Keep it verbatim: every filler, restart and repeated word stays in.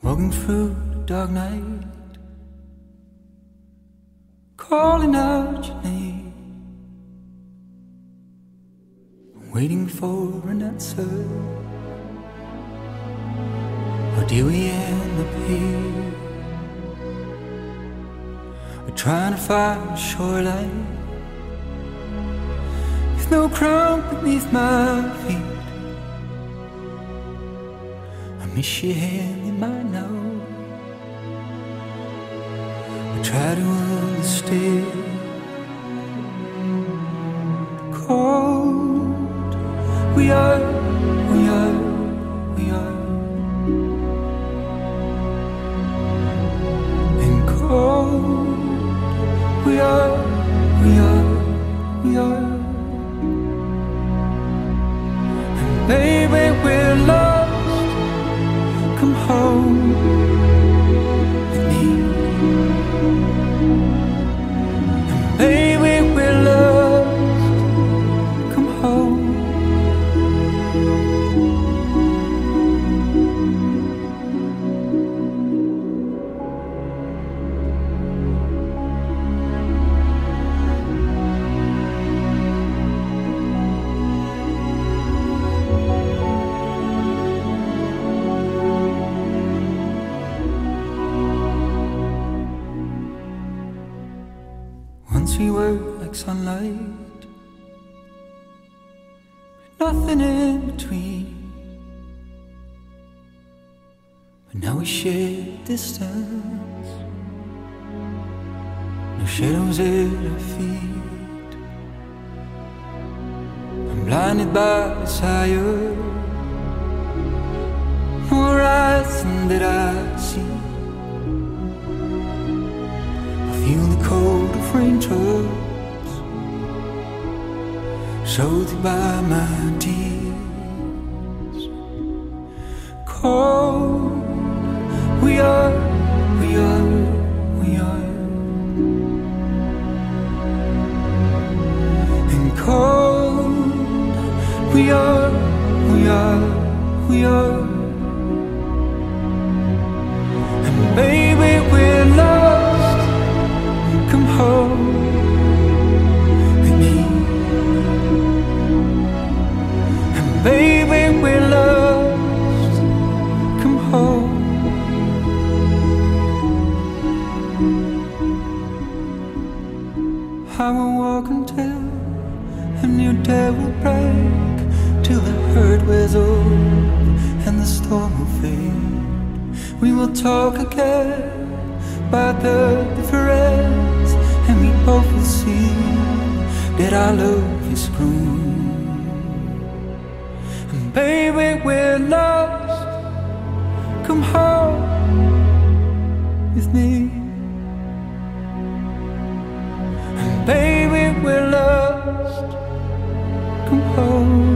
walking through the dark night, calling out your name, waiting for an answer. Or did we end up here? We're trying to find a shoreline with no ground beneath my feet. I miss your hand in mine now. I try to understand the cold we are, we are, we are. And cold we are, we are, we are. And baby, we're lost. Come home with me. And baby, we're lost. Come home. Once we were like sunlight, but nothing in between. But now we share distance, no shadows at our feet. I'm blinded by desire, no horizon that I see. Feel the cold of raindrops soothed by my tears. Cold we are, we are, we are. And cold we are, we are, we are. And baby, we're lost. Come home with me. And baby, we're lost. Come home. I will walk until a new day will break, till the hurt wears off and the storm will fade. We will talk again about the difference, and we both will see that our love is grown. And baby, we're lost. Come home with me. And baby, we're lost. Come home.